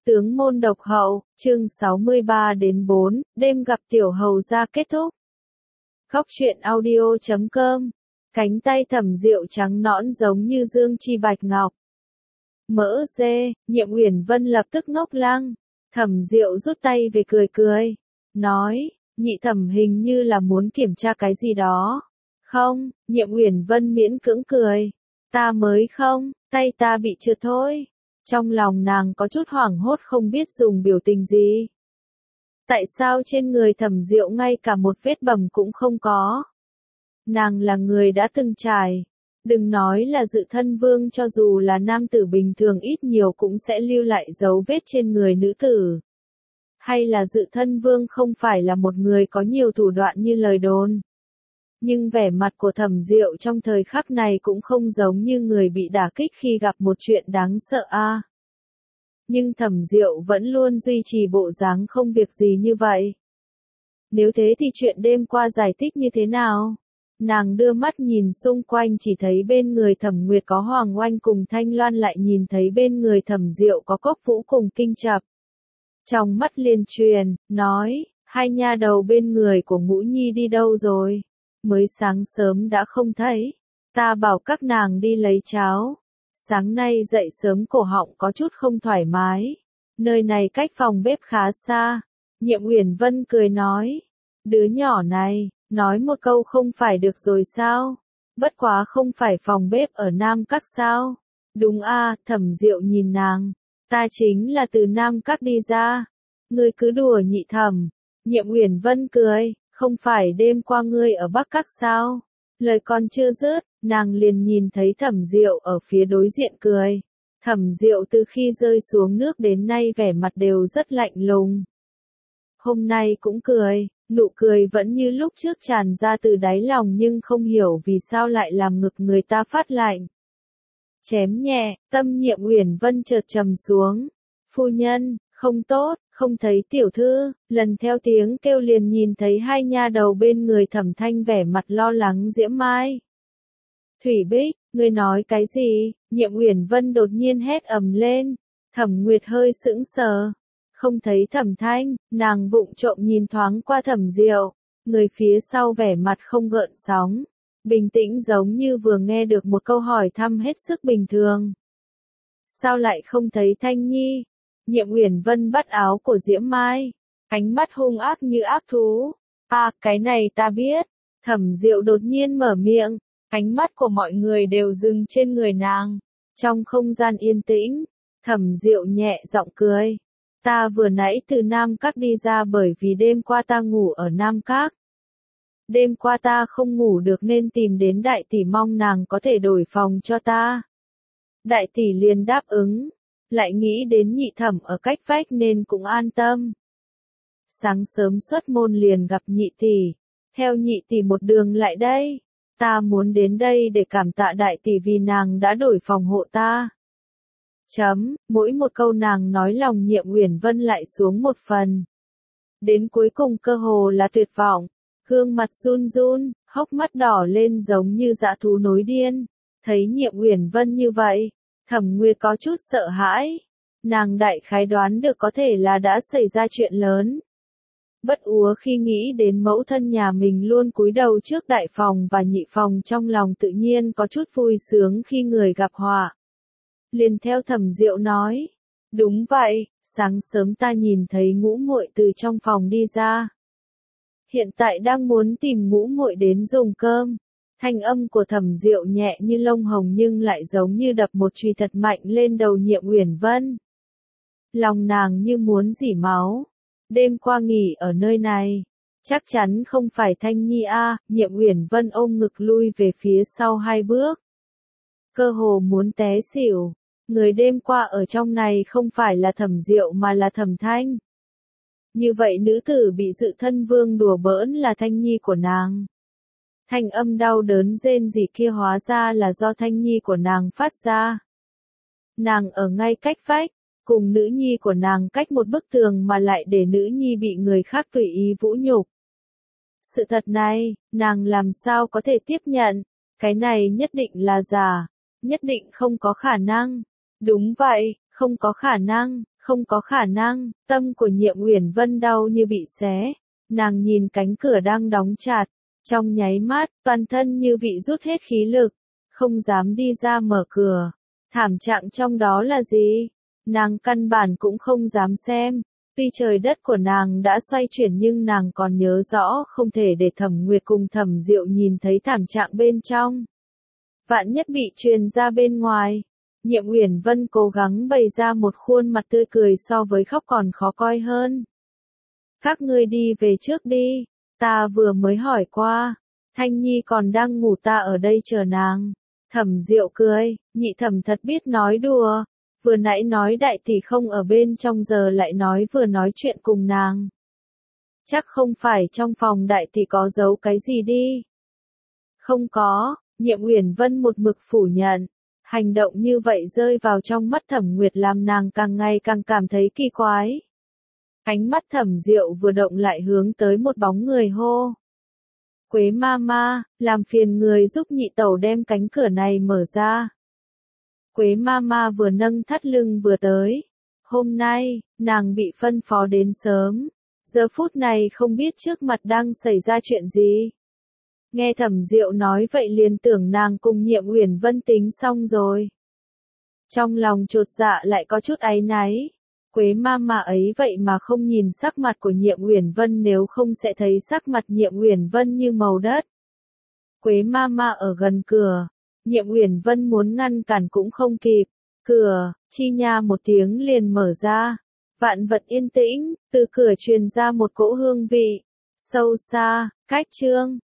Tướng môn độc hậu, chương 63-4, đêm gặp tiểu hầu gia kết thúc. Góc truyện audio.com, cánh tay Thẩm Diệu trắng nõn giống như dương chi bạch ngọc. Mỡ dê, Nhiệm Uyển Vân lập tức ngốc lăng. Thẩm Diệu rút tay về cười cười, nói, nhị thẩm hình như là muốn kiểm tra cái gì đó. Không, Nhiệm Uyển Vân miễn cưỡng cười. Ta mới không, tay ta bị trượt thôi. Trong lòng nàng có chút hoảng hốt không biết dùng biểu tình gì. Tại sao trên người Thẩm Diệu ngay cả một vết bầm cũng không có? Nàng là người đã từng trải. Đừng nói là dự thân vương, cho dù là nam tử bình thường ít nhiều cũng sẽ lưu lại dấu vết trên người nữ tử. Hay là dự thân vương không phải là một người có nhiều thủ đoạn như lời đồn. Nhưng vẻ mặt của Thẩm Diệu trong thời khắc này cũng không giống như người bị đả kích khi gặp một chuyện đáng sợ a. Nhưng Thẩm Diệu vẫn luôn duy trì bộ dáng không việc gì như vậy. Nếu thế thì chuyện đêm qua giải thích như thế nào? Nàng đưa mắt nhìn xung quanh chỉ thấy bên người Thẩm Nguyệt có Hoàng Oanh cùng Thanh Loan, lại nhìn thấy bên người Thẩm Diệu có Cốc Vũ cùng Kinh Chập. Trong mắt liền truyền, nói, hai nha đầu bên người của Ngũ Nhi đi đâu rồi? Mới sáng sớm đã không thấy. Ta bảo các nàng đi lấy cháo. Sáng nay dậy sớm cổ họng có chút không thoải mái. Nơi này cách phòng bếp khá xa. Nhiệm Uyển Vân cười nói. Đứa nhỏ này, nói một câu không phải được rồi sao? Bất quá không phải phòng bếp ở Nam Các sao? Đúng a, Thẩm Diệu nhìn nàng. Ta chính là từ Nam Các đi ra. Ngươi cứ đùa nhị thẩm. Nhiệm Uyển Vân cười. Không phải đêm qua ngươi ở Bắc Các sao? Lời còn chưa dứt, nàng liền nhìn thấy Thẩm Diệu ở phía đối diện cười. Thẩm Diệu từ khi rơi xuống nước đến nay vẻ mặt đều rất lạnh lùng. Hôm nay cũng cười, nụ cười vẫn như lúc trước tràn ra từ đáy lòng, nhưng không hiểu vì sao lại làm ngực người ta phát lạnh. Chém nhẹ, tâm Nhiệm Uyển Vân chợt trầm xuống. Phu nhân, không tốt, không thấy tiểu thư. Lần theo tiếng kêu liền nhìn thấy hai nha đầu bên người Thẩm Thanh vẻ mặt lo lắng. Diễm Mai, Thủy Bích, ngươi nói cái gì? Nhiệm Uyển Vân đột nhiên hét ầm lên. Thẩm Nguyệt hơi sững sờ, không thấy Thẩm Thanh, nàng vụng trộm nhìn thoáng qua Thẩm Diệu, người phía sau vẻ mặt không gợn sóng, bình tĩnh giống như vừa nghe được một câu hỏi thăm hết sức bình thường. Sao lại không thấy Thanh Nhi? Nhiệm Uyển Vân bắt áo của Diễm Mai, ánh mắt hung ác như ác thú. À, cái này ta biết. Thẩm Diệu đột nhiên mở miệng, ánh mắt của mọi người đều dừng trên người nàng. Trong không gian yên tĩnh, Thẩm Diệu nhẹ giọng cười. Ta vừa nãy từ Nam Các đi ra bởi vì đêm qua ta ngủ ở Nam Các. Đêm qua ta không ngủ được nên tìm đến đại tỷ mong nàng có thể đổi phòng cho ta. Đại tỷ liền đáp ứng. Lại nghĩ đến nhị thẩm ở cách vách nên cũng an tâm. Sáng sớm xuất môn liền gặp nhị tỷ. Theo nhị tỷ một đường lại đây. Ta muốn đến đây để cảm tạ đại tỷ vì nàng đã đổi phòng hộ ta. Mỗi một câu nàng nói lòng Nhiệm Uyển Vân lại xuống một phần. Đến cuối cùng cơ hồ là tuyệt vọng. Gương mặt run run, hốc mắt đỏ lên giống như dã thú nổi điên. Thấy Nhiệm Uyển Vân như vậy, Thẩm Nguyệt có chút sợ hãi. Nàng đại khái đoán được có thể là đã xảy ra chuyện lớn. Bất úa khi nghĩ đến mẫu thân nhà mình luôn cúi đầu trước đại phòng và nhị phòng, trong lòng tự nhiên có chút vui sướng khi người gặp họa. Liền theo Thẩm Diệu nói. Đúng vậy, sáng sớm ta nhìn thấy Ngũ muội từ trong phòng đi ra. Hiện tại đang muốn tìm Ngũ muội đến dùng cơm. Thanh âm của Thẩm Diệu nhẹ như lông hồng nhưng lại giống như đập một chùy thật mạnh lên đầu Nhiệm Uyển Vân. Lòng nàng như muốn rỉ máu. Đêm qua nghỉ ở nơi này, chắc chắn không phải Thanh Nhi a. Nhiệm Uyển Vân ôm ngực lui về phía sau 2 bước. Cơ hồ muốn té xỉu. Người đêm qua ở trong này không phải là Thẩm Diệu mà là Thẩm Thanh. Như vậy nữ tử bị dự thân vương đùa bỡn là Thanh Nhi của nàng. Thanh âm đau đớn rên rỉ kia hóa ra là do Thanh Nhi của nàng phát ra. Nàng ở ngay cách vách, cùng nữ nhi của nàng cách một bức tường mà lại để nữ nhi bị người khác tùy ý vũ nhục. Sự thật này, nàng làm sao có thể tiếp nhận? Cái này nhất định là giả, nhất định không có khả năng. Đúng vậy, không có khả năng, không có khả năng, tâm của Nhiệm Uyển Vân đau như bị xé. Nàng nhìn cánh cửa đang đóng chặt, trong nháy mắt, toàn thân như bị rút hết khí lực, không dám đi ra mở cửa. Thảm trạng trong đó là gì? Nàng căn bản cũng không dám xem. Tuy trời đất của nàng đã xoay chuyển nhưng nàng còn nhớ rõ không thể để Thẩm Nguyệt cùng Thẩm Diệu nhìn thấy thảm trạng bên trong. Vạn nhất bị truyền ra bên ngoài. Nhiệm Uyển Vân cố gắng bày ra một khuôn mặt tươi cười so với khóc còn khó coi hơn. Các ngươi đi về trước đi, ta vừa mới hỏi qua, Thanh Nhi còn đang ngủ, ta ở đây chờ nàng. Thẩm Diệu cười, nhị thẩm thật biết nói đùa, vừa nãy nói đại tỷ không ở bên trong giờ lại nói vừa nói chuyện cùng nàng. Chắc không phải trong phòng đại tỷ có giấu cái gì đi. Không có, Nhiệm Uyển Vân một mực phủ nhận. Hành động như vậy rơi vào trong mắt Thẩm Nguyệt làm nàng càng ngày càng cảm thấy kỳ quái. Ánh mắt Thẩm Diệu vừa động lại hướng tới một bóng người hô. Quế ma ma, làm phiền người giúp nhị tẩu đem cánh cửa này mở ra. Quế ma ma vừa nâng thắt lưng vừa tới. Hôm nay, nàng bị phân phó đến sớm. Giờ phút này không biết trước mặt đang xảy ra chuyện gì. Nghe Thẩm Diệu nói vậy liền tưởng nàng cùng Nhiệm Uyển Vân tính xong rồi. Trong lòng chột dạ lại có chút áy náy. Quế ma ma ấy vậy mà không nhìn sắc mặt của Nhiệm Uyển Vân, nếu không sẽ thấy sắc mặt Nhiệm Uyển Vân như màu đất. Quế ma ma ở gần cửa. Nhiệm Uyển Vân muốn ngăn cản cũng không kịp. Cửa, chi nha một tiếng liền mở ra. Vạn vật yên tĩnh, từ cửa truyền ra một cỗ hương vị. Sâu xa, cách chương.